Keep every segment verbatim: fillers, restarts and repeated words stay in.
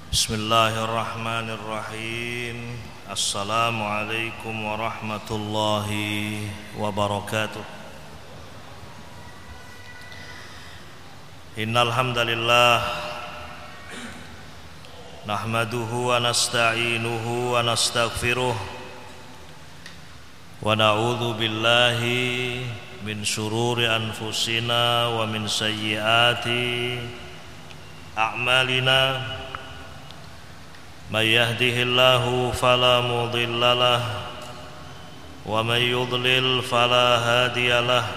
Bismillahirrahmanirrahim. Assalamualaikum warahmatullahi wabarakatuh. Innal hamdalillah nahmaduhu wa nasta'inuhu wa nastaghfiruh wa na'udzu billahi min syururi anfusina wa min sayyiati a'malina. Man yahdihillahu fala mudilla lahu wa man yudlil fala hadiya lahu.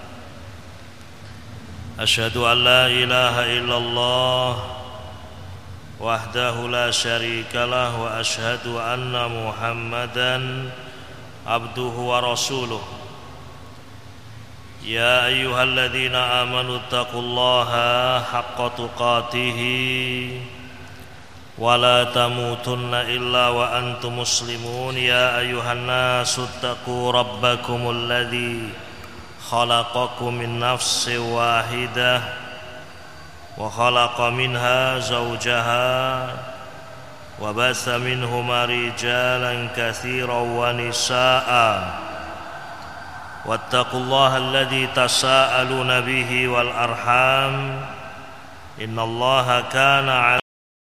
Asyhadu an la ilaha illallah wahdahu la syarika lahu wa asyhadu anna Muhammadan abduhu wa rasuluh. Ya ayyuhalladzina amanu taqullaha haqqa tuqatih wa la tamutunna illa wa antum muslimun. Ya ayyuhan nasu taqu rabbakumul ladzi khalaqakum min nafsin wahidah wa khalaqa minha zawjaha wa basa minhuma rijalan katsiran wa nisaa'a wattaqullaha alladzi tasaaluna bihi wal arham innallaha kana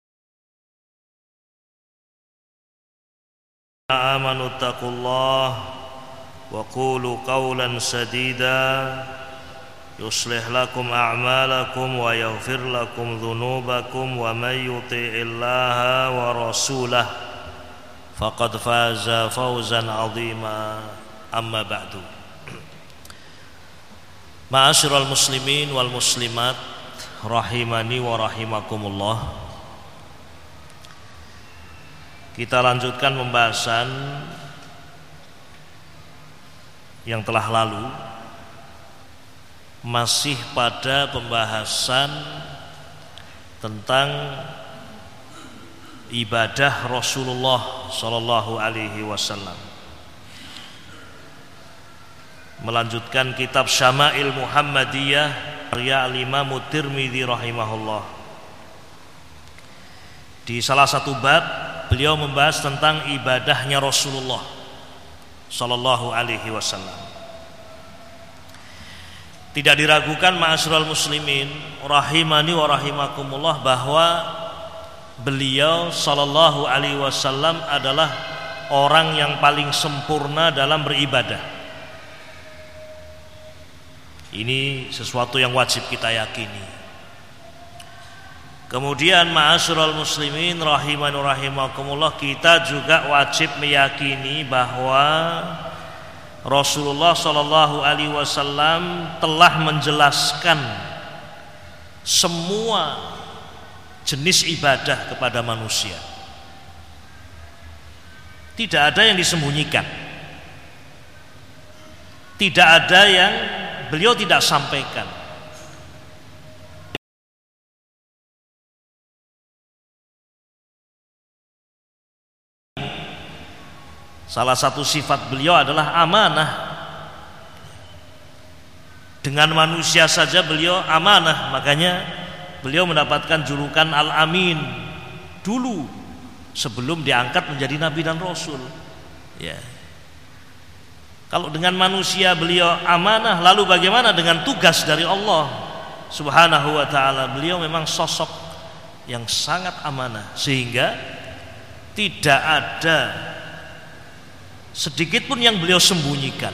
amanu taqullah wa qulu qawlan sadida yuslih lakum a'malakum wa yaghfir lakum dhunubakum wa may yuti'illaha wa rasulahu faqad faza fawzan 'azima. Amma ba'du. Ma'asyiral muslimin wal muslimat rahimani wa rahimakumullah. Kita lanjutkan pembahasan yang telah lalu, masih pada pembahasan tentang ibadah Rasulullah sallallahu alaihi wasallam. Melanjutkan kitab Syama'il Muhammadiyah karya Imam Tirmidzi rahimahullah. Di salah satu bab beliau membahas tentang ibadahnya Rasulullah sallallahu alaihi wasallam. Tidak diragukan ma'asyiral muslimin rahimani wa rahimakumullah bahwa beliau sallallahu alaihi wasallam adalah orang yang paling sempurna dalam beribadah. Ini sesuatu yang wajib kita yakini. Kemudian ma'asyiral muslimin rahimani wa rahimakumullah, kita juga wajib meyakini bahwa Rasulullah sallallahu alaihi wasallam telah menjelaskan semua jenis ibadah kepada manusia. Tidak ada yang disembunyikan. Tidak ada yang beliau tidak sampaikan. Salah satu sifat beliau adalah amanah. Dengan manusia saja beliau amanah, makanya beliau mendapatkan julukan Al-Amin dulu sebelum diangkat menjadi nabi dan rasul. Ya. Kalau dengan manusia beliau amanah, lalu bagaimana dengan tugas dari Allah Subhanahu wa taala? Beliau memang sosok yang sangat amanah sehingga tidak ada sedikit pun yang beliau sembunyikan.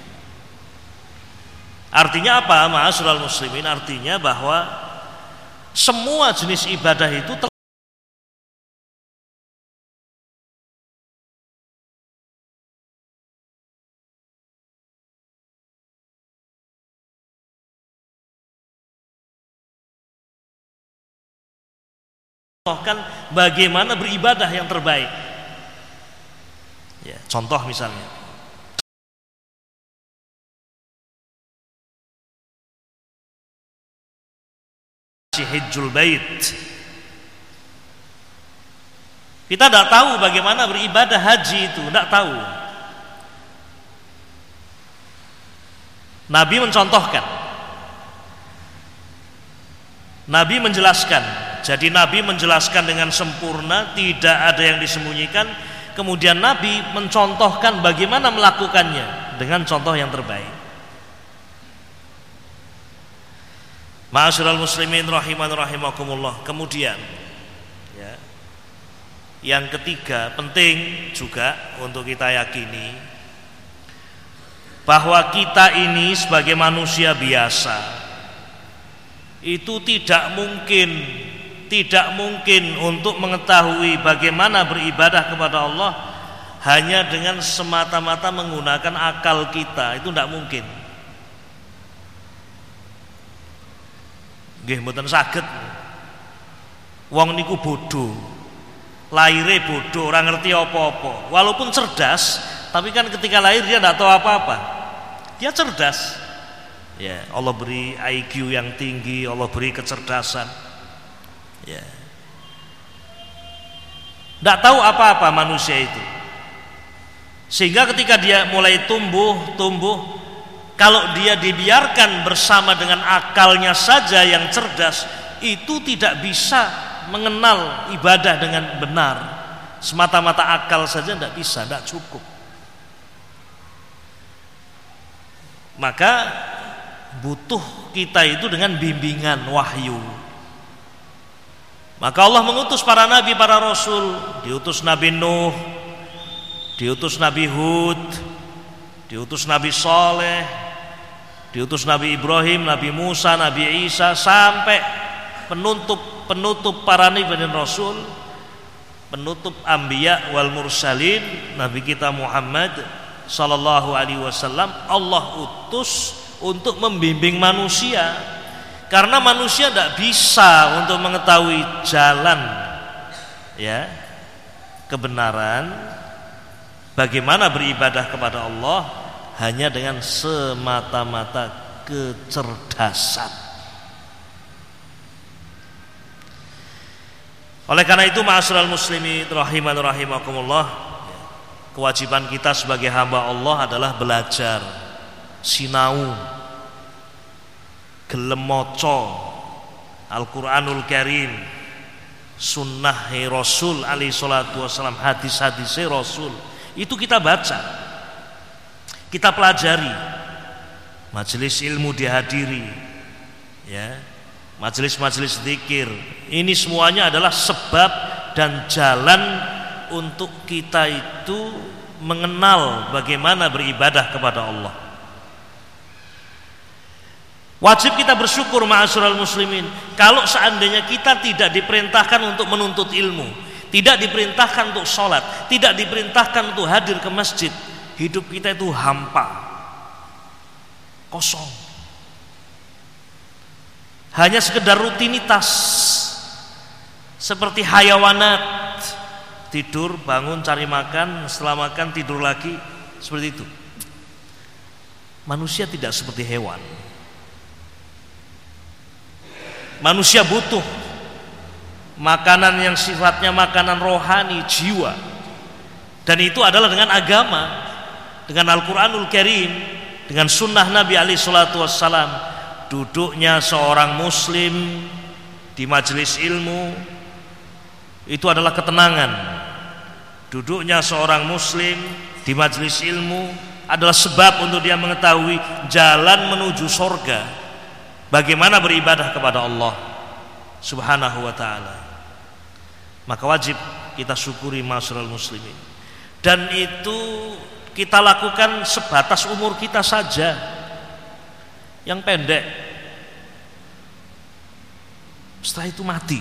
Artinya apa, ma'asyiral muslimin? Artinya bahwa semua jenis ibadah itu telah bagaimana beribadah yang terbaik. Ya, contoh misalnya Hajjul Bait. Kita tidak tahu bagaimana beribadah haji itu, tidak tahu. Nabi mencontohkan, Nabi menjelaskan Jadi Nabi menjelaskan dengan sempurna, tidak ada yang disembunyikan. Kemudian Nabi mencontohkan bagaimana melakukannya dengan contoh yang terbaik. Ma'asyiral muslimin rahiman rahimakumullah. Kemudian ya, yang ketiga penting juga untuk kita yakini bahwa kita ini sebagai manusia biasa itu tidak mungkin tidak mungkin untuk mengetahui bagaimana beribadah kepada Allah hanya dengan semata-mata menggunakan akal kita. Itu tidak mungkin. Nggih mboten saged. Wong niku bodoh. Laire bodoh, ora ngerti apa-apa. Walaupun cerdas, tapi kan ketika lahir dia tidak tahu apa-apa. Dia cerdas. Ya, Allah beri I Q yang tinggi, Allah beri kecerdasan. Ya. Tidak tahu apa-apa manusia itu. Sehingga ketika dia mulai tumbuh, tumbuh, kalau dia dibiarkan bersama dengan akalnya saja yang cerdas, itu tidak bisa mengenal ibadah dengan benar. Semata-mata akal saja tidak bisa, tidak cukup. Maka butuh kita itu dengan bimbingan wahyu. Maka Allah mengutus para nabi, para rasul. Diutus Nabi Nuh, diutus Nabi Hud, diutus Nabi Saleh, diutus Nabi Ibrahim, Nabi Musa, Nabi Isa, sampai penutup penutup para nabi dan rasul, penutup anbiya wal mursalin, Nabi kita Muhammad sallallahu alaihi wasallam. Allah utus untuk membimbing manusia. Karena manusia tidak bisa untuk mengetahui jalan ya kebenaran, bagaimana beribadah kepada Allah hanya dengan semata-mata kecerdasan. Oleh karena itu ma'asyiral muslimin rahiman rahimakumullah, kewajiban kita sebagai hamba Allah adalah belajar, sinau, gelem maca Al-Qur'anul Karim, sunnah Rasul alaihi salatu wasallam, hadis-hadis Rasul. Itu kita baca, kita pelajari, majelis ilmu dihadiri ya, majelis-majelis zikir. Ini semuanya adalah sebab dan jalan untuk kita itu mengenal bagaimana beribadah kepada Allah. Wajib kita bersyukur ma'asyiral muslimin kalau seandainya kita tidak diperintahkan untuk menuntut ilmu, tidak diperintahkan untuk sholat, tidak diperintahkan untuk hadir ke masjid, hidup kita itu hampa, kosong, hanya sekedar rutinitas seperti hayawanat, tidur, bangun, cari makan, setelah makan tidur lagi, seperti itu. Manusia tidak seperti hewan. Manusia butuh makanan yang sifatnya makanan rohani, jiwa. Dan itu adalah dengan agama, dengan Al-Quranul Karim, dengan sunnah Nabi alaihi salatu wassalam. Duduknya seorang muslim di majelis ilmu itu adalah ketenangan. Duduknya seorang muslim di majelis ilmu adalah sebab untuk dia mengetahui jalan menuju surga, bagaimana beribadah kepada Allah subhanahu wa ta'ala. Maka wajib kita syukuri ma'asyiral muslimin. Dan itu kita lakukan sebatas umur kita saja yang pendek. Setelah itu mati.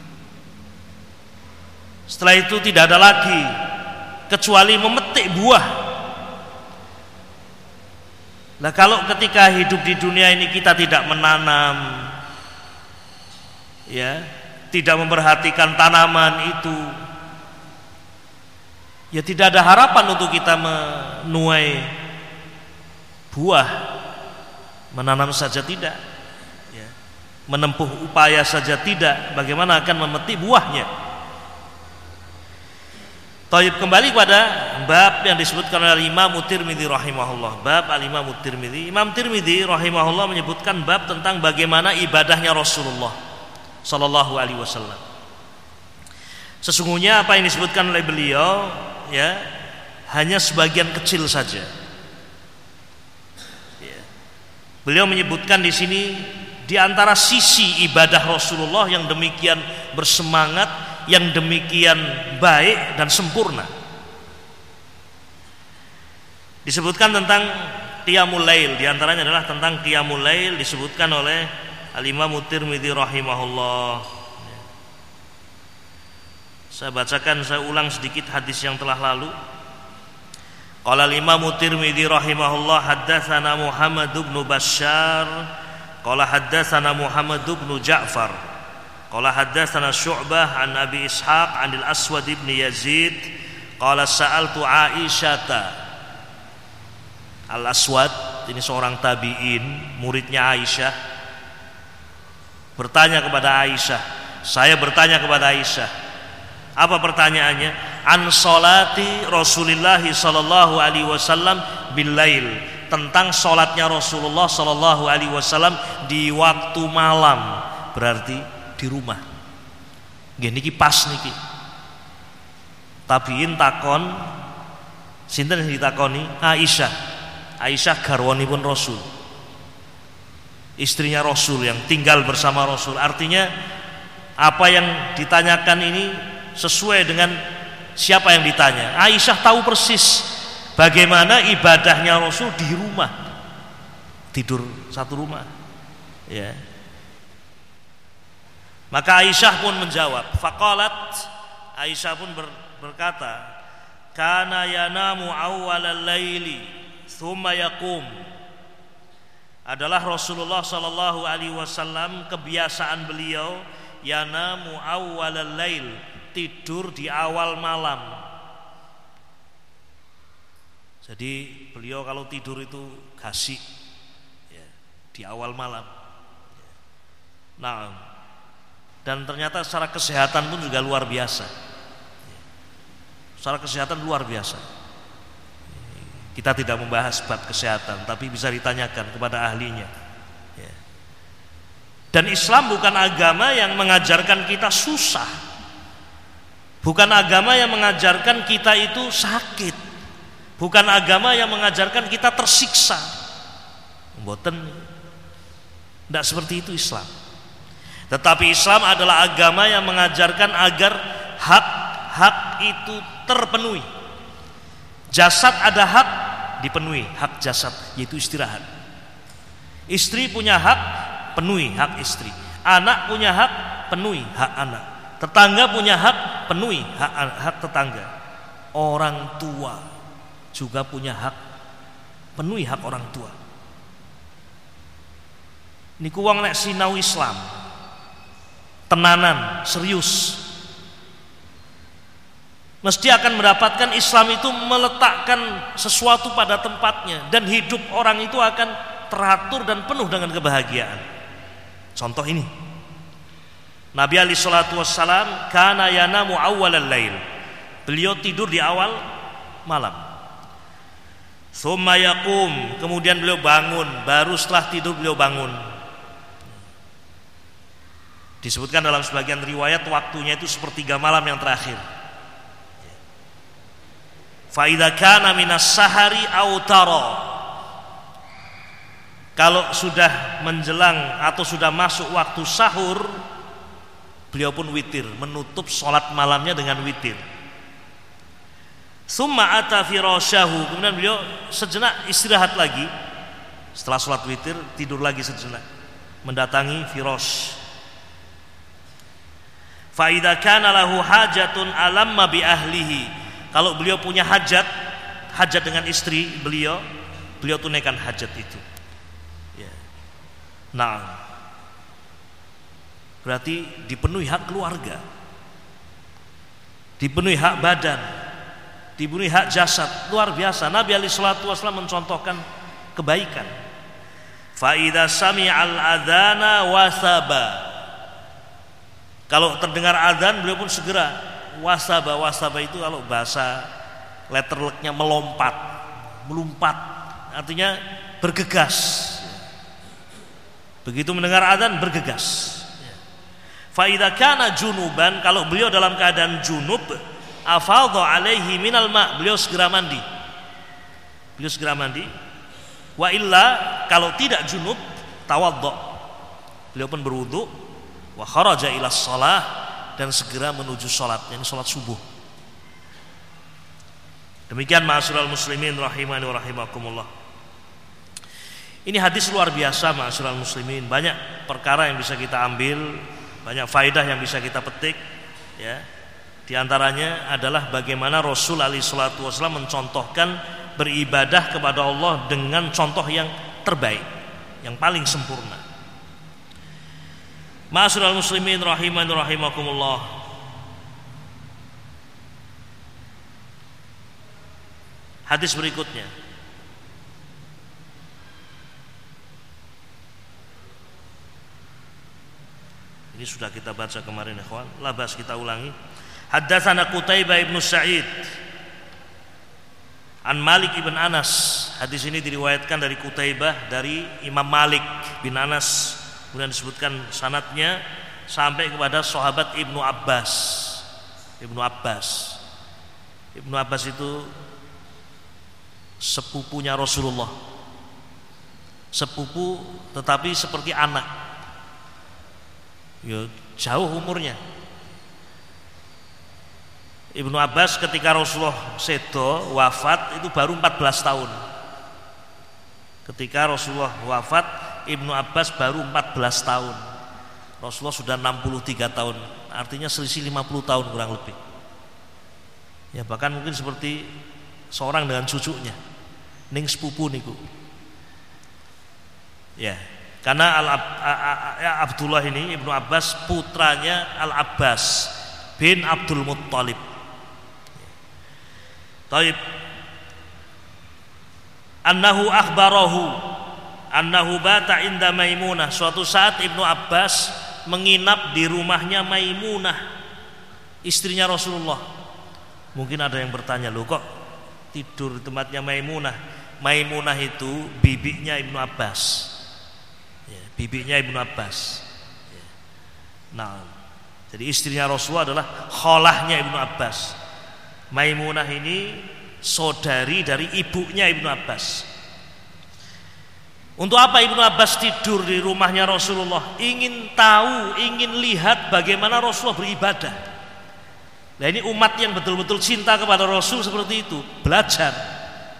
Setelah itu tidak ada lagi kecuali memetik buah. Nah, kalau ketika hidup di dunia ini kita tidak menanam, ya, tidak memperhatikan tanaman itu, ya tidak ada harapan untuk kita menuai buah. Menanam saja tidak, ya, menempuh upaya saja tidak, bagaimana akan memetik buahnya? Taib, kembali pada bab yang disebutkan oleh Imam Tirmidzi rahimahullah. Bab al-Imam Tirmidzi. Imam Tirmidzi rahimahullah menyebutkan bab tentang bagaimana ibadahnya Rasulullah sallallahu alaihi wasallam. Sesungguhnya apa yang disebutkan oleh beliau ya hanya sebagian kecil saja. Ya. Beliau menyebutkan di sini di antara sisi ibadah Rasulullah yang demikian bersemangat, yang demikian baik dan sempurna. Disebutkan tentang qiyamul lail, di antaranya adalah tentang qiyamul lail disebutkan oleh Al-Imam Tirmidzi rahimahullah. Saya bacakan, saya ulang sedikit hadis yang telah lalu. Qala Al-Imam Tirmidzi rahimahullah haddatsana Muhammad bin Bashar qala haddatsana Muhammad bin Ja'far qala haddatsana Syu'bah an Abi Ishaq an Al-Aswad bin Yazid qala sa'altu Aisyata. Al-Aswad ini seorang tabi'in, muridnya Aisyah, bertanya kepada Aisyah. Saya bertanya kepada Aisyah. Apa pertanyaannya? An salati Rasulullah sallallahu alaihi wasallam bil lail, tentang salatnya Rasulullah sallallahu alaihi wasallam di waktu malam, berarti di rumah. Nggih niki pas niki. Tabi'in takon, sinten sing ditakoni? Aisyah. Aisyah garwanipun Rasul, istrinya Rasul yang tinggal bersama Rasul. Artinya apa yang ditanyakan ini sesuai dengan siapa yang ditanya. Aisyah tahu persis bagaimana ibadahnya Rasul di rumah, tidur satu rumah ya. Maka Aisyah pun menjawab, faqalat, Aisyah pun ber, berkata, kana yanamu awwalal laili thumma yaqum. Adalah Rasulullah sallallahu alaihi wasallam kebiasaan beliau yanamu awwalal lail, tidur di awal malam. Jadi beliau kalau tidur itu gasik ya, di awal malam. Nah, dan ternyata secara kesehatan pun juga luar biasa. Secara kesehatan luar biasa. Kita tidak membahas bab kesehatan, tapi bisa ditanyakan kepada ahlinya ya. Dan Islam bukan agama yang mengajarkan kita susah, bukan agama yang mengajarkan kita itu sakit, bukan agama yang mengajarkan kita tersiksa. Mboten, tidak seperti itu Islam. Tetapi Islam adalah agama yang mengajarkan agar hak-hak itu terpenuhi. Jasad ada hak dipenuhi, hak jasad yaitu istirahat. Istri punya hak, penuhi hak istri. Anak punya hak, penuhi hak anak. Tetangga punya hak, penuhi hak, hak tetangga. Orang tua juga punya hak, penuhi hak orang tua. Niku wong nek sinau Islam tenanan, serius, mesti akan mendapatkan Islam itu meletakkan sesuatu pada tempatnya, dan hidup orang itu akan teratur dan penuh dengan kebahagiaan. Contoh ini, Nabi alaihi salatu wassalam kana yanamu awwalal lail, beliau tidur di awal malam. Tsumma yaqum, kemudian beliau bangun, baru setelah tidur beliau bangun. Disebutkan dalam sebagian riwayat waktunya itu sepertiga malam yang terakhir. Fa idza kana minas sahari autara, kalau sudah menjelang atau sudah masuk waktu sahur, beliau pun witir, menutup sholat malamnya dengan witir. Summa ata firasyahu, kemudian beliau sejenak istirahat lagi. Setelah sholat witir tidur lagi sejenak, mendatangi firash. Fa idza kana lahu hajatun alamma bi ahlihi, kalau beliau punya hajat, hajat dengan istri beliau, beliau tunaikan hajat itu. Ya. Nah, berarti dipenuhi hak keluarga, dipenuhi hak badan, dipenuhi hak jasad, luar biasa. Nabi alaihi salatu wasallam mencontohkan kebaikan. Fa idza sami'al adzana wasaba, kalau terdengar adzan beliau pun segera wasaba. Wasaba itu kalau bahasa letterleknya melompat, melompat, artinya bergegas. Begitu mendengar adzan bergegas. Fa idza kana junuban, kalau beliau dalam keadaan junub, afadha alaihi minal ma, beliau segera mandi. Beliau segera mandi. Wa illa, kalau tidak junub, tawaddo, beliau pun berwudu, wa kharaja ila shalah, dan segera menuju salat, yakni salat subuh. Demikian ma'asyiral muslimin rahimani wa rahimakumullah. Ini hadis luar biasa ma'asyiral muslimin, banyak perkara yang bisa kita ambil, banyak faedah yang bisa kita petik, ya. Di antaranya adalah bagaimana Rasul alaihi salatu wasallam mencontohkan beribadah kepada Allah dengan contoh yang terbaik, yang paling sempurna. Ma'asyiral muslimin rahimani rahimakumullah. Hadis berikutnya. Ini sudah kita baca kemarin, ikhwan. Labas kita ulangi. Haddatsana Qutaibah ibn Sa'id an Malik ibn Anas. Hadis ini diriwayatkan dari Qutaibah dari Imam Malik bin Anas. Kemudian disebutkan sanadnya sampai kepada sahabat Ibnu Abbas. Ibnu Abbas. Ibnu Abbas itu sepupunya Rasulullah. Sepupu tetapi seperti anak. Ya, jauh umurnya. Ibnu Abbas ketika Rasulullah sedo wafat itu baru empat belas tahun. Ketika Rasulullah wafat, Ibnu Abbas baru empat belas tahun. Rasulullah sudah enam puluh tiga tahun. Artinya selisih lima puluh tahun kurang lebih. Ya, bahkan mungkin seperti seorang dengan cucunya. Ning sepupu niku. Ya. Karena Al Abdullah ini Ibnu Abbas putranya Al Abbas bin Abdul Muttalib. Taib. Annahu akhbarahu annahu bata inda Maimunah. Suatu saat Ibnu Abbas menginap di rumahnya Maimunah, istrinya Rasulullah. Mungkin ada yang bertanya, loh kok tidur di tempatnya Maimunah? Maimunah itu bibinya Ibnu Abbas. Bibinya Ibnu Abbas. Nah, jadi istrinya Rasulullah adalah kholahnya Ibnu Abbas. Maimunah ini saudari dari ibunya Ibnu Abbas. Untuk apa Ibnu Abbas tidur di rumahnya Rasulullah? Ingin tahu, ingin lihat bagaimana Rasulullah beribadah. Nah, ini umat yang betul-betul cinta kepada Rasul seperti itu, belajar.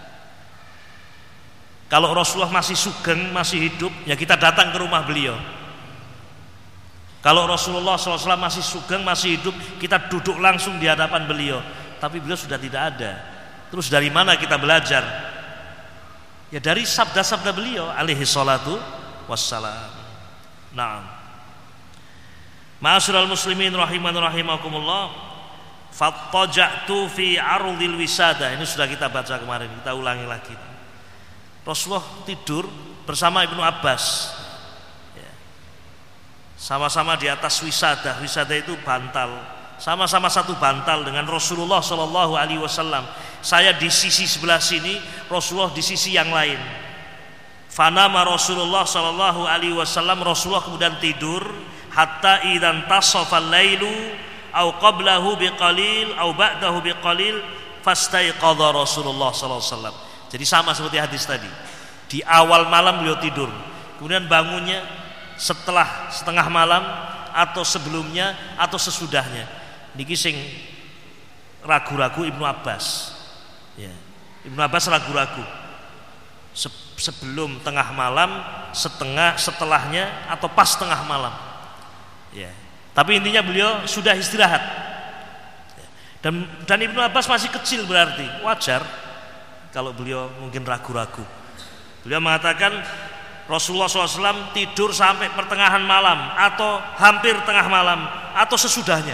Kalau Rasulullah masih sugeng, masih hidup, ya kita datang ke rumah beliau. Kalau Rasulullah shallallahu alaihi wasallam masih sugeng, masih hidup, kita duduk langsung di hadapan beliau. Tapi beliau sudah tidak ada. Terus dari mana kita belajar? Ya dari sabda-sabda beliau alaihi salatu wassalam. Naam. Ma'asyiral muslimin rahiman rahimakumullah. Fattaja'tu fi ardil wisada. Ini sudah kita baca kemarin, kita ulangi lagi. Rasulullah tidur bersama Ibnu Abbas, ya. Sama-sama di atas wisada. Wisada itu bantal. Sama-sama satu bantal dengan Rasulullah Shallallahu Alaihi Wasallam. Saya di sisi sebelah sini, Rasulullah di sisi yang lain. Fanama Rasulullah Shallallahu Alaihi Wasallam. Rasulullah kemudian tidur. Hatta idan tasafal lailu, au qablahu biqalil, au ba'dahu biqalil, fastaiqadha Rasulullah Shallallahu Alaihi Wasallam. Jadi sama seperti hadis tadi. Di awal malam beliau tidur, kemudian bangunnya setelah setengah malam atau sebelumnya atau sesudahnya. Niki sing ragu-ragu Ibnu Abbas. Ya. Ibnu Abbas ragu-ragu. Se- sebelum tengah malam, setengah, setelahnya atau pas tengah malam. Ya. Tapi intinya beliau sudah istirahat. Ya. Dan dan Ibnu Abbas masih kecil, berarti wajar kalau beliau mungkin ragu-ragu. Beliau mengatakan Rasulullah shallallahu alaihi wasallam tidur sampai pertengahan malam atau hampir tengah malam atau sesudahnya.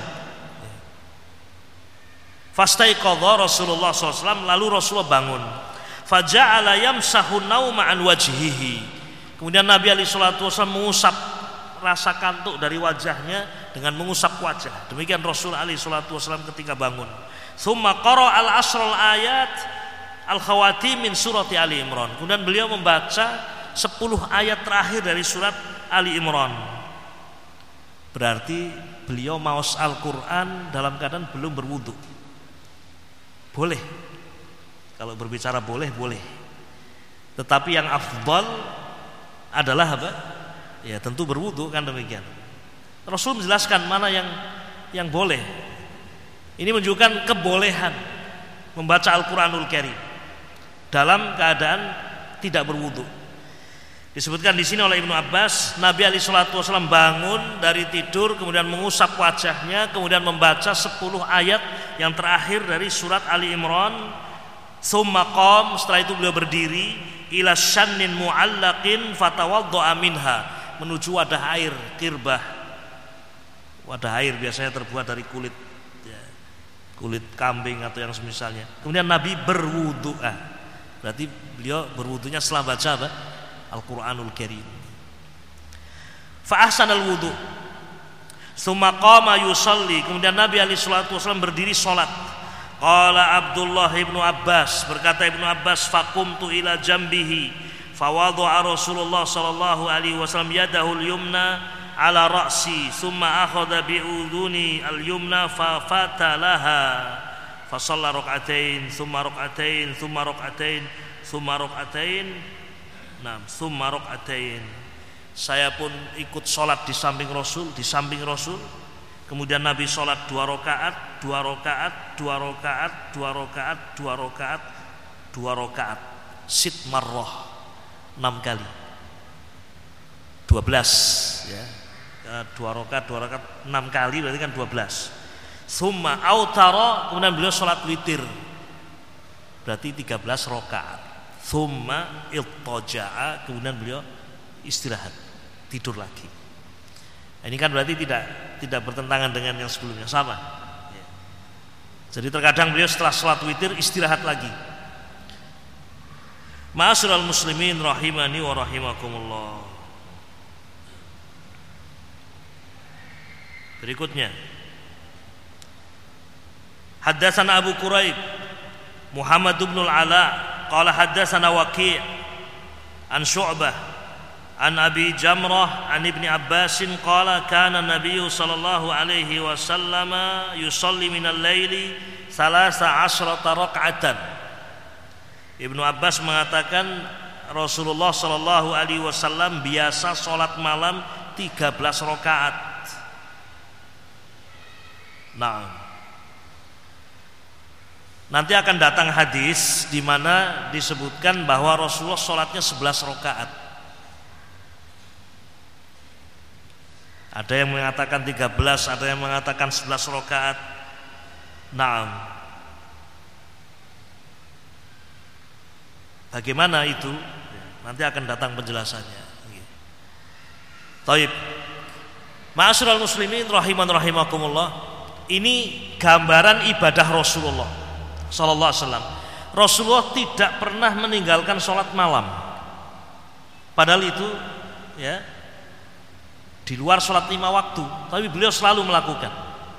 Fastaiqadha Rasulullah shallallahu alaihi wasallam, lalu Rasulullah bangun. Faja'ala yamsahu nauma an wajhihi. Kemudian Nabi alaihi salatu wasallam mengusap rasa kantuk dari wajahnya dengan mengusap wajah. Demikian Rasul alaihi salatu wasallam ketika bangun. Tsumma qara'a al-asral ayat Al-Khawatim min surati Ali Imran. Kemudian beliau membaca sepuluh ayat terakhir dari surat Ali Imran. Berarti beliau maos Al-Quran dalam keadaan belum berwudu. Boleh, kalau berbicara boleh, boleh. Tetapi yang afdal adalah apa? Ya tentu berwudu, kan demikian. Rasul menjelaskan mana yang yang boleh. Ini menunjukkan kebolehan membaca Al-Quranul Karim dalam keadaan tidak berwudu. Disebutkan di sini oleh Ibnu Abbas, Nabi alaihi salatu wasallam bangun dari tidur, kemudian mengusap wajahnya, kemudian membaca sepuluh ayat yang terakhir dari surat Ali Imran. Tsumma qam, setelah itu beliau berdiri, ila syannin mu'allaqin fatawadda'a minha, menuju wadah air kirbah. Wadah air biasanya terbuat dari kulit ya, kulit kambing atau yang semisalnya. Kemudian Nabi berwudu. Ah, berarti beliau berwudunya setelah baca apa? Al-Quranul Karim. Fa ahsanal wudu. Tsumma qama yusalli, kemudian Nabi alaihi salatu wasallam berdiri salat. Qala Abdullah ibnu Abbas, berkata Ibnu Abbas, faqumtu ila jambihi fa wada'a Rasulullah sallallahu alaihi wasallam yadahu al-yumna ala ra'si thumma akhadha bi udhuni al-yumna fa fatalaha fa shalla rak'atain thumma rak'atain thumma rak'atain thumma rak'atain. Nah, tsumma rak'atain. Saya pun ikut sholat di samping Rasul, di samping Rasul. Kemudian Nabi sholat dua rakaat, dua rakaat, dua rakaat, dua rakaat, dua rakaat, dua rakaat. Sit marroh, enam kali. Dua belas, ya. Dua rakaat, dua rakaat, enam kali berarti kan dua belas. Tsumma autara, kemudian beliau sholat witir. Berarti tiga belas rakaat. Thumma ittaja'a, kemudian beliau istirahat, tidur lagi. Ini kan berarti tidak tidak bertentangan dengan yang sebelumnya, sama. Jadi terkadang beliau setelah sholat witir istirahat lagi. Ma'asyiral muslimin rahimani wa rahimakumullah. Berikutnya, haddatsana Abu Quraib Muhammad ibn al-Ala qala haddatsana Waqi' an Syu'bah an Abi Jamrah an Ibni Abbas qala kana Nabiyyu sallallahu alaihi wasallam yusalli minal laili thalatha asyrata rak'atan. Ibnu Abbas mengatakan Rasulullah sallallahu alaihi wasallam biasa salat malam tiga belas rakaat. Nah, nanti akan datang hadis di mana disebutkan bahwa Rasulullah sholatnya sebelas rakaat. Ada yang mengatakan tiga belas, ada yang mengatakan sebelas rakaat. Naam. Bagaimana itu? Nanti akan datang penjelasannya. Taib. Ma'asyiral muslimin rahiman rahimakumullah. Ini gambaran ibadah Rasulullah sallallahu alaihi wasallam. Rasulullah tidak pernah meninggalkan sholat malam. Padahal itu ya di luar sholat lima waktu, tapi beliau selalu melakukan.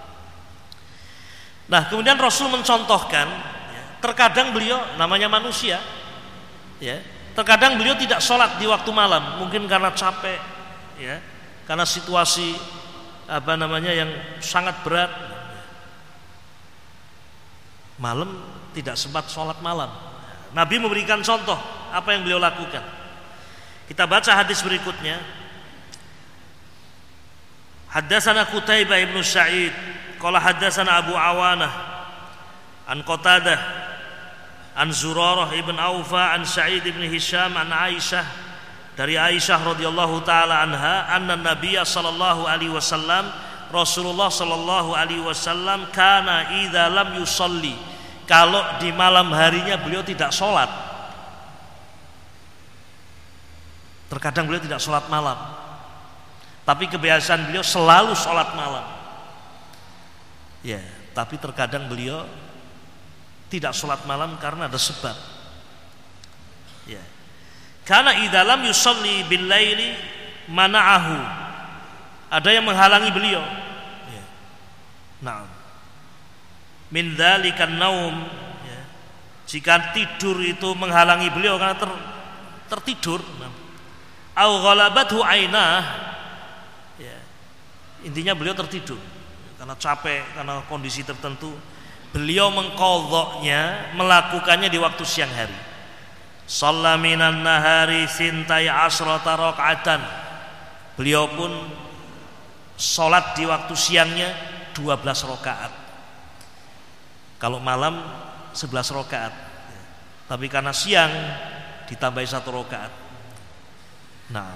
Nah, kemudian Rasul mencontohkan, ya, terkadang beliau namanya manusia, ya, terkadang beliau tidak sholat di waktu malam, mungkin karena capek, ya, karena situasi apa namanya yang sangat berat. Malam tidak sempat sholat malam. Nabi memberikan contoh apa yang beliau lakukan. Kita baca hadis berikutnya. Haddatsana Qutaibah ibnu Sa'id qala haddatsana Abu Awanah an Qatadah an Zurarah ibn Aufa an Sa'id ibn Hisham an Aisyah, dari Aisyah radhiyallahu taala anha anna Nabiya sallallahu alaihi wasallam, Rasulullah sallallahu alaihi wasallam kana idza lam yusalli, kalau di malam harinya beliau tidak sholat. Terkadang beliau tidak sholat malam, tapi kebiasaan beliau selalu sholat malam. Ya, tapi terkadang beliau tidak sholat malam karena ada sebab. Ya, karena idza lam yusalli bil laili mana'ahu, ada yang menghalangi beliau. Ya. Nah, min dzalikan naum, ya. Jika tidur itu menghalangi beliau karena ter, tertidur, nah. Au ghalabathu ainah, ya. Intinya beliau tertidur. karena capek, karena kondisi tertentu, beliau mengqadha'nya, melakukannya di waktu siang hari. Shalla minan nahari sintai asrata rakaatan. Beliau pun sholat di waktu siangnya dua belas rakaat. Kalau malam sebelas rakaat. Tapi karena siang ditambahi satu rakaat. Nah,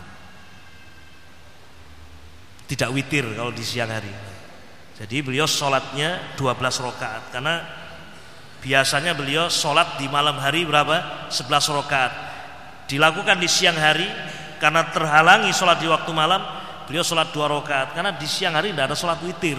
tidak witir kalau di siang hari. Jadi beliau sholatnya dua belas rakaat, karena biasanya beliau sholat di malam hari berapa? sebelas rakaat. Dilakukan di siang hari karena terhalangi sholat di waktu malam, beliau sholat dua rakaat. Karena di siang hari tidak ada sholat witir.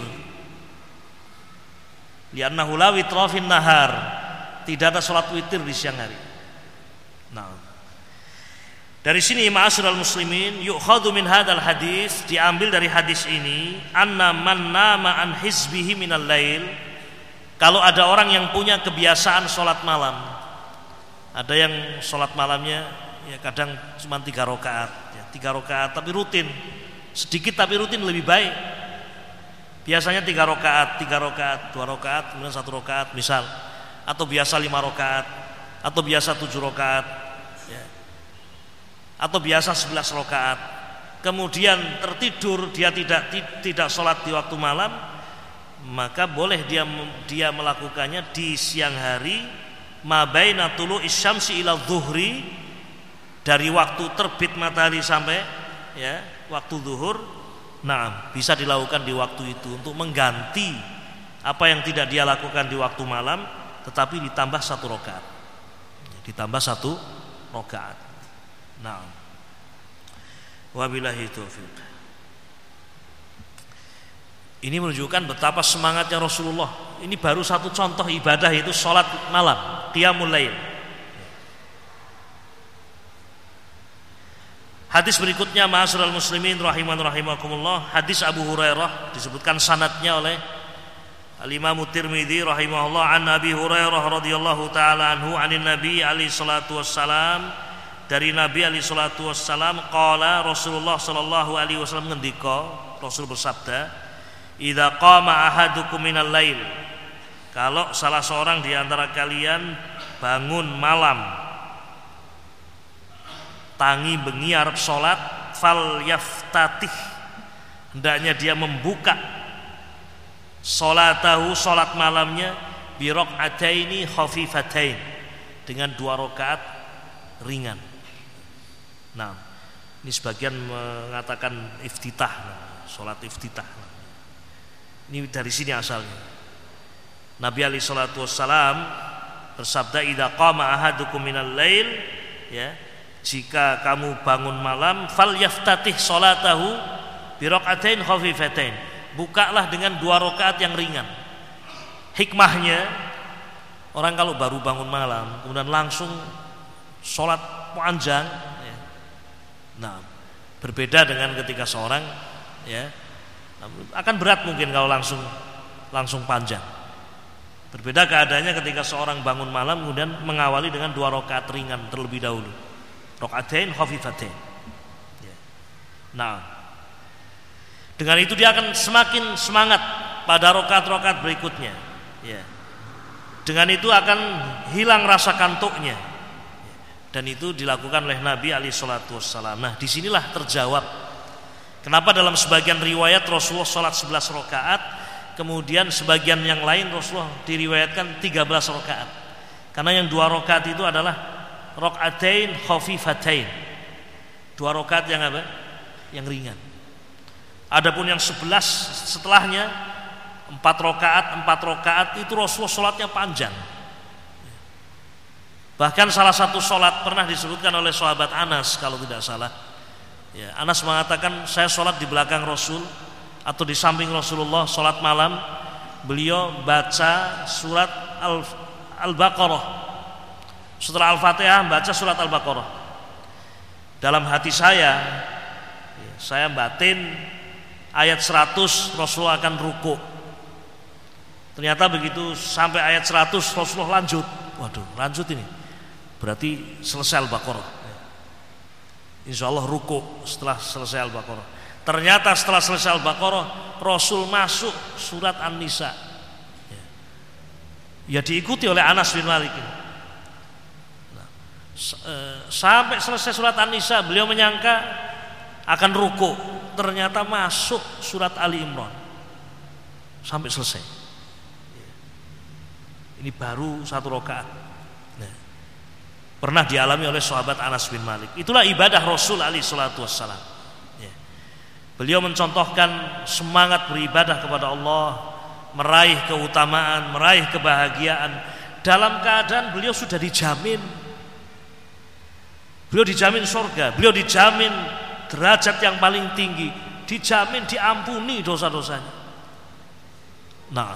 Li'annahu la witra fin nahar. Tidak ada sholat witir di siang hari. Nah, dari sini ma'asyiral muslimin, yu'khadhu min hadzal hadis, diambil dari hadis ini, anna man nama an hizbihi minal lail. Kalau ada orang yang punya kebiasaan sholat malam, ada yang sholat malamnya ya kadang cuma tiga rakaat, ya, tiga rakaat tapi rutin, sedikit tapi rutin lebih baik. Biasanya tiga rakaat, tiga rakaat, dua rakaat, kemudian satu rakaat misal, atau biasa lima rakaat, atau biasa tujuh rakaat, ya, atau biasa sebelas rakaat. Kemudian tertidur, dia tidak tidak sholat di waktu malam, maka boleh dia dia melakukannya di siang hari, ma baina tulu'i syamsi ila dhuhri, dari waktu terbit matahari sampai ya waktu zuhur. Nah, bisa dilakukan di waktu itu untuk mengganti apa yang tidak dia lakukan di waktu malam, tetapi ditambah satu rakaat, ditambah satu rakaat. Nah, wabillahi taufiq. Ini menunjukkan betapa semangatnya Rasulullah. Ini baru satu contoh ibadah, itu sholat malam, qiyamul lail. Hadis berikutnya, ma'asyiral muslimin rahiman rahimakumullah, hadis Abu Hurairah, disebutkan sanadnya oleh Al-Imam Tirmidzi rahimahullah, an Abi Hurairah radhiyallahu taala anhu, anin Nabi alaihi salatu wassalam, dari Nabi alaihi salatu wassalam, qala, Rasulullah sallallahu alaihi wasallam ngendika, Rasul bersabda, idza qama ahadukum minal lail, kalau salah seorang di antara kalian bangun malam, tangi bengi arep salat, fal yaftatih, hendaknya dia membuka salatahu, salat malamnya, bi raq'ataini khafifatain, dengan dua rakaat ringan. Nah, ini sebagian mengatakan iftitah, salat iftitah. Ini dari sini asalnya. Nabi alaihi salatu wassalam bersabda, idza qama ahadukum minal lail, ya, jika kamu bangun malam, fal yaftatih salatahu bi raq'atain khafifatain, bukalah dengan dua rakaat yang ringan. Hikmahnya, orang kalau baru bangun malam kemudian langsung sholat panjang, ya, nah berbeda dengan ketika seorang, ya, akan berat mungkin kalau langsung langsung panjang. Berbeda keadaannya ketika seorang bangun malam kemudian mengawali dengan dua rakaat ringan terlebih dahulu, raq'atain khafifatain, ya. Nah, dengan itu dia akan semakin semangat pada rakaat-rakaat berikutnya, ya. Dengan itu akan hilang rasa kantuknya, dan itu dilakukan oleh Nabi alaihi salatu wassalam. Nah, disinilah terjawab kenapa dalam sebagian riwayat Rasulullah sholat sebelas rakaat, kemudian sebagian yang lain Rasulullah diriwayatkan tiga belas rakaat. Karena yang dua rakaat itu adalah raq'atain khafifatain, dua rakaat yang apa? Yang ringan. Adapun yang sebelas setelahnya, empat rakaat, empat rakaat itu Rasulullah sholatnya panjang. Bahkan salah satu sholat pernah disebutkan oleh sahabat Anas kalau tidak salah, ya, Anas mengatakan, saya sholat di belakang Rasul atau di samping Rasulullah sholat malam, beliau baca surat Al-Baqarah, setelah Al-Fatihah baca surat Al-Baqarah. Dalam hati saya, ya, saya batin ayat seratus Rasulullah akan ruku. Ternyata begitu sampai ayat seratus Rasulullah lanjut. Waduh, lanjut ini berarti selesai Al-Baqarah. Insya Allah ruku setelah selesai Al-Baqarah. Ternyata setelah selesai Al-Baqarah, Rasul masuk surat An-Nisa. Ya, ya diikuti oleh Anas bin Malik. Nah, sampai selesai surat An-Nisa, beliau menyangka akan ruku, ternyata masuk surat Ali Imran sampai selesai. Ini baru satu rakaat. Nah, pernah dialami oleh sahabat Anas bin Malik. Itulah ibadah Rasul alaihi salatu wassalam. Ya. Beliau mencontohkan semangat beribadah kepada Allah, meraih keutamaan, meraih kebahagiaan dalam keadaan beliau sudah dijamin. Beliau dijamin surga, beliau dijamin derajat yang paling tinggi, dijamin diampuni dosa-dosanya. Nah,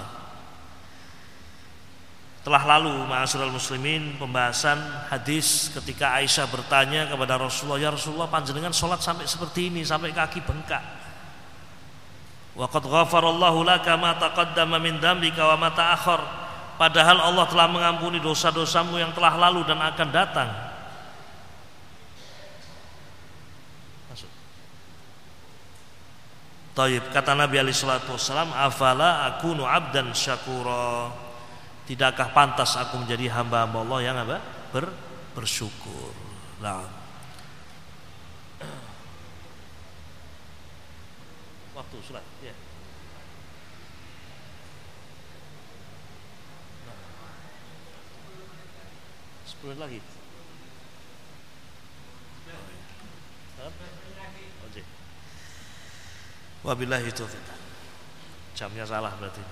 telah lalu ma'asyiral muslimin pembahasan hadis ketika Aisyah bertanya kepada Rasulullah, ya Rasulullah, panjenengan sholat sampai seperti ini, sampai kaki bengkak. Wa qad ghafarallahu laka ma taqaddama min dzambika wa ma ta'akhkhar. Padahal Allah telah mengampuni dosa-dosamu yang telah lalu dan akan datang. Masuk. Taib, kata Nabi alaihi salatu wassalam, afala akunu abdan syakura. Tidakkah pantas aku menjadi hamba-hamba Allah yang apa? Ber, bersyukur. Nah. Waktu surat, ya. Nah. sepuluh menit lagi. Oke. Wabillahi taufiq. Jamnya salah berarti.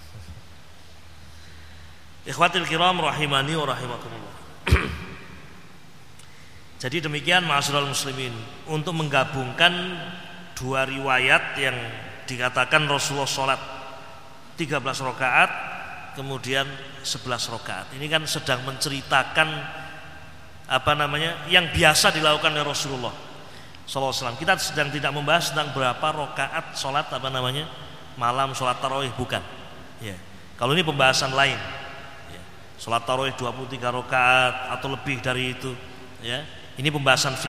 Ikhwatil kiram rahimani wa rahimakumullah. Jadi demikian ma'asyiral muslimin, untuk menggabungkan dua riwayat yang dikatakan Rasulullah sholat tiga belas rakaat kemudian sebelas rakaat. Ini kan sedang menceritakan apa namanya yang biasa dilakukan oleh Rasulullah sallallahu alaihi wasallam. Kita sedang tidak membahas tentang berapa rakaat sholat apa namanya malam sholat tarawih, bukan. Ya. Kalau ini pembahasan lain. Salat tarawih dua puluh tiga rakaat atau lebih dari itu, ya. Ini pembahasan fikih.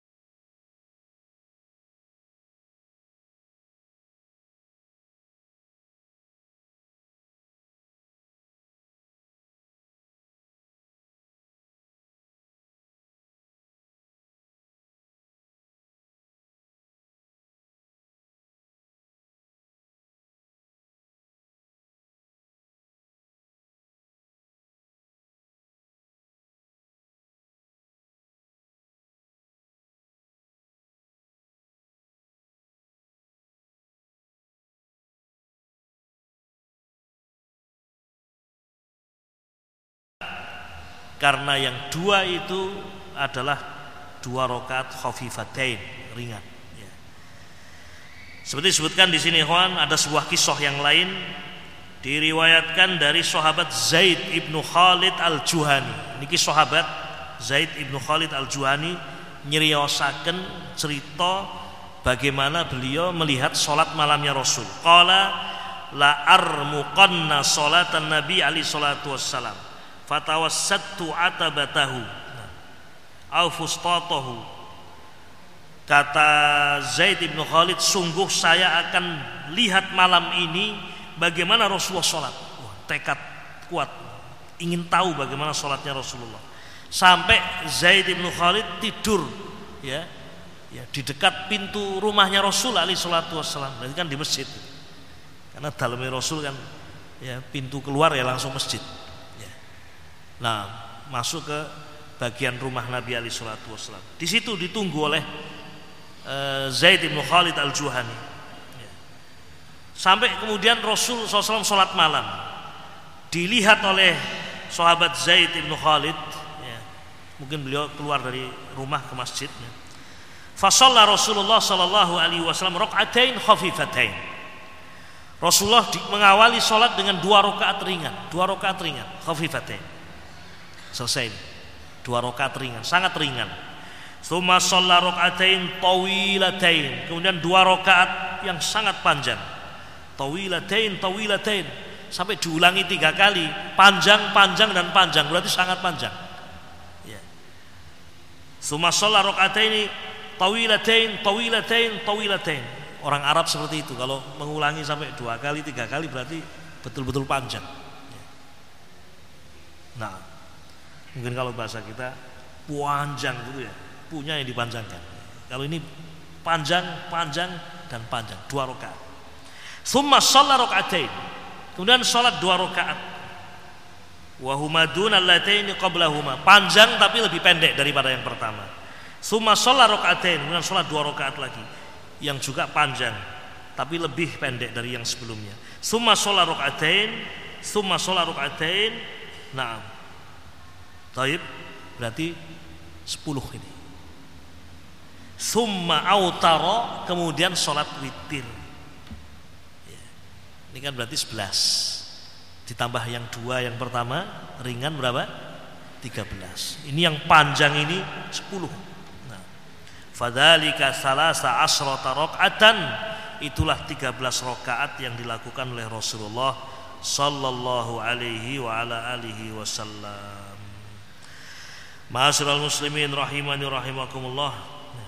Karena yang dua itu adalah dua rakaat khafifatain, ringan. Ya. Seperti disebutkan di sini, Ikhwan, ada sebuah kisah yang lain diriwayatkan dari sahabat Zaid ibnu Khalid al-Juhani. Niki sahabat Zaid ibnu Khalid al-Juhani nyeriyosaken cerita bagaimana beliau melihat salat malamnya Rasul. Qala la armuqanna salatan Nabi alaihi salatu wassalam. Fatawassattu atabatahu au fustatahu. Kata Zaid bin Khalid, sungguh saya akan lihat malam ini bagaimana Rasulullah sholat. Wah, tekad kuat, ingin tahu bagaimana sholatnya Rasulullah. Sampai Zaid bin Khalid tidur, ya, ya di dekat pintu rumahnya Rasul alaihi salatu wassalam. Berarti kan di masjid. Karena dalamnya Rasul kan, ya, pintu keluar ya langsung masjid. Nah, masuk ke bagian rumah Nabi alaihi salatu wassalam. Di situ ditunggu oleh uh, Zaid bin Khalid al-Juhani. Ya. Sampai kemudian Rasul sallallahu alaihi wasallam sholat malam. Dilihat oleh sahabat Zaid bin Khalid. Ya. Mungkin beliau keluar dari rumah ke masjidnya. Fa shalla Rasulullah sallallahu alaihi wasallam raka'atain khafifatain. Rasulullah mengawali sholat dengan dua rakaat ringan, dua rakaat ringan, khafifatain. Selesai, dua rakaat ringan, sangat ringan. Tsumma shalla raka'atain tawilatain, kemudian dua rakaat yang sangat panjang. Tawilatain, tawilatain, sampai diulangi tiga kali, panjang, panjang dan panjang, berarti sangat panjang. Ya. Tsumma shalla raka'atain tawilatain, tawilatain, tawilatain. Orang Arab seperti itu, kalau mengulangi sampai dua kali, tiga kali berarti betul-betul panjang. Nah, mungkin kalau bahasa kita panjang gitu ya, punya yang dipanjangkan. Kalau ini panjang, panjang dan panjang, dua rakaat. Tsumma shalla raka'atain. Kemudian salat dua rakaat. Wa huma dunal lataini qablahuma. Panjang tapi lebih pendek daripada yang pertama. Tsumma shalla raka'atain. Kemudian salat dua rakaat lagi, yang juga panjang tapi lebih pendek dari yang sebelumnya. Tsumma shalla raka'atain, tsumma shalla raka'atain. Naam. Taib, berarti sepuluh ini. Tsumma autara, kemudian salat witir. Ya. Ini kan berarti sebelas. Ditambah yang dua yang pertama, ringan berapa? tiga belas. Ini yang panjang ini sepuluh. Fadzalika salasa asrata rakaatan, itulah tiga belas rakaat yang dilakukan oleh Rasulullah sallallahu alaihi wa ala alihi wasallam. Ma'asyiral muslimin rahimani rahimakumullah.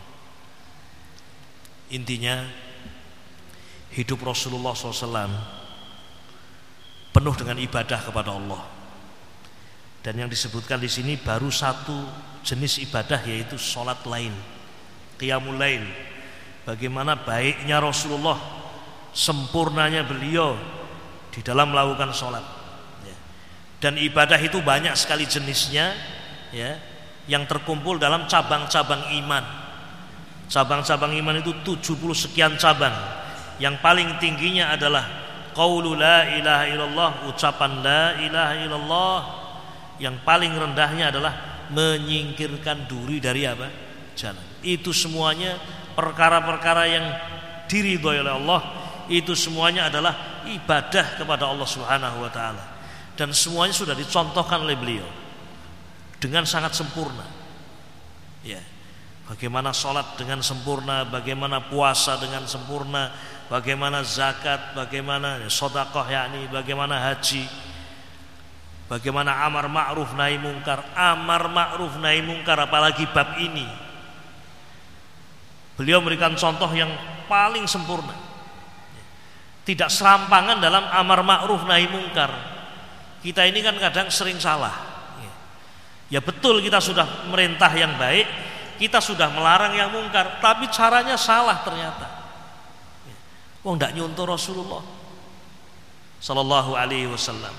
Intinya hidup Rasulullah sallallahu alaihi wasallam penuh dengan ibadah kepada Allah. Dan yang disebutkan di sini baru satu jenis ibadah, yaitu salat lail. Qiyamul lail. Bagaimana baiknya Rasulullah, sempurnanya beliau di dalam melakukan sholat, ya. Dan ibadah itu banyak sekali jenisnya, ya, yang terkumpul dalam cabang-cabang iman. Cabang-cabang iman itu tujuh puluh sekian cabang. Yang paling tingginya adalah qaulu la ilaha illallah, ucapan la ilaha illallah. Yang paling rendahnya adalah menyingkirkan duri dari apa? Jalan. Itu semuanya perkara-perkara yang diridhoi oleh Allah. Itu semuanya adalah ibadah kepada Allah Subhanahu wa taala. Dan semuanya sudah dicontohkan oleh beliau dengan sangat sempurna. Ya. Bagaimana sholat dengan sempurna, bagaimana puasa dengan sempurna, bagaimana zakat, bagaimana sedekah, yakni bagaimana haji, bagaimana amar ma'ruf nahi mungkar. Amar ma'ruf nahi mungkar, apalagi bab ini beliau memberikan contoh yang paling sempurna. Tidak serampangan dalam amar ma'ruf nahi mungkar. Kita ini kan kadang sering salah. Ya betul, kita sudah merintah yang baik, kita sudah melarang yang mungkar, tapi caranya salah ternyata. Wong ndak nyontoh Rasulullah sallallahu alaihi wasallam.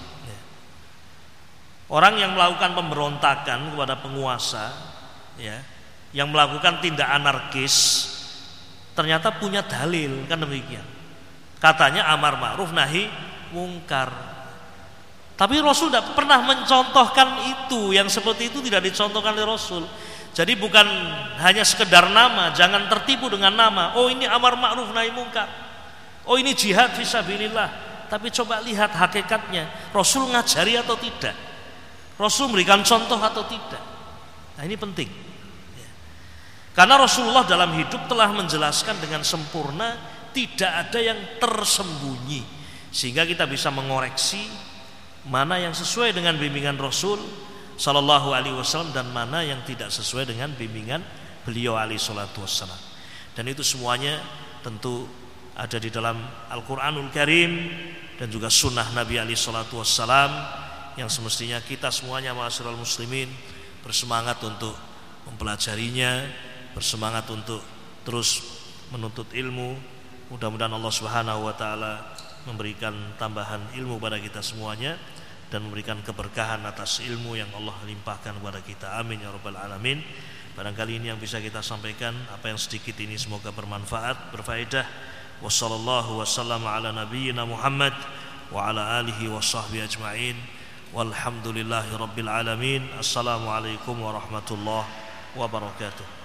Orang yang melakukan pemberontakan kepada penguasa, ya, yang melakukan tindak anarkis, ternyata punya dalil, kan demikian. Katanya amar ma'ruf nahi mungkar. Tapi Rasul tidak pernah mencontohkan itu. Yang seperti itu tidak dicontohkan oleh Rasul. Jadi bukan hanya sekedar nama, jangan tertipu dengan nama. Oh ini amar ma'ruf nahi mungkar, oh ini jihad fisabilillah. Tapi coba lihat hakikatnya, Rasul ngajari atau tidak, Rasul memberikan contoh atau tidak. Nah ini penting. Karena Rasulullah dalam hidup telah menjelaskan dengan sempurna, tidak ada yang tersembunyi, sehingga kita bisa mengoreksi mana yang sesuai dengan bimbingan Rasul sallallahu alaihi wasallam dan mana yang tidak sesuai dengan bimbingan beliau alaihi salatu wassalam. Dan itu semuanya tentu ada di dalam Al-Qur'anul Karim dan juga sunnah Nabi alaihi salatu wassalam, yang semestinya kita semuanya ma'asyiral muslimin bersemangat untuk mempelajarinya, bersemangat untuk terus menuntut ilmu. Mudah-mudahan Allah Subhanahu wa taala memberikan tambahan ilmu pada kita semuanya dan memberikan keberkahan atas ilmu yang Allah limpahkan kepada kita. Amin ya rabbal alamin. Barangkali ini yang bisa kita sampaikan, apa yang sedikit ini semoga bermanfaat, berfaedah. Wassallallahu wasallam ala nabiyyina Muhammad wa ala alihi washabbihi ajma'in. Walhamdulillahi rabbil alamin. Assalamualaikum warahmatullahi wabarakatuh.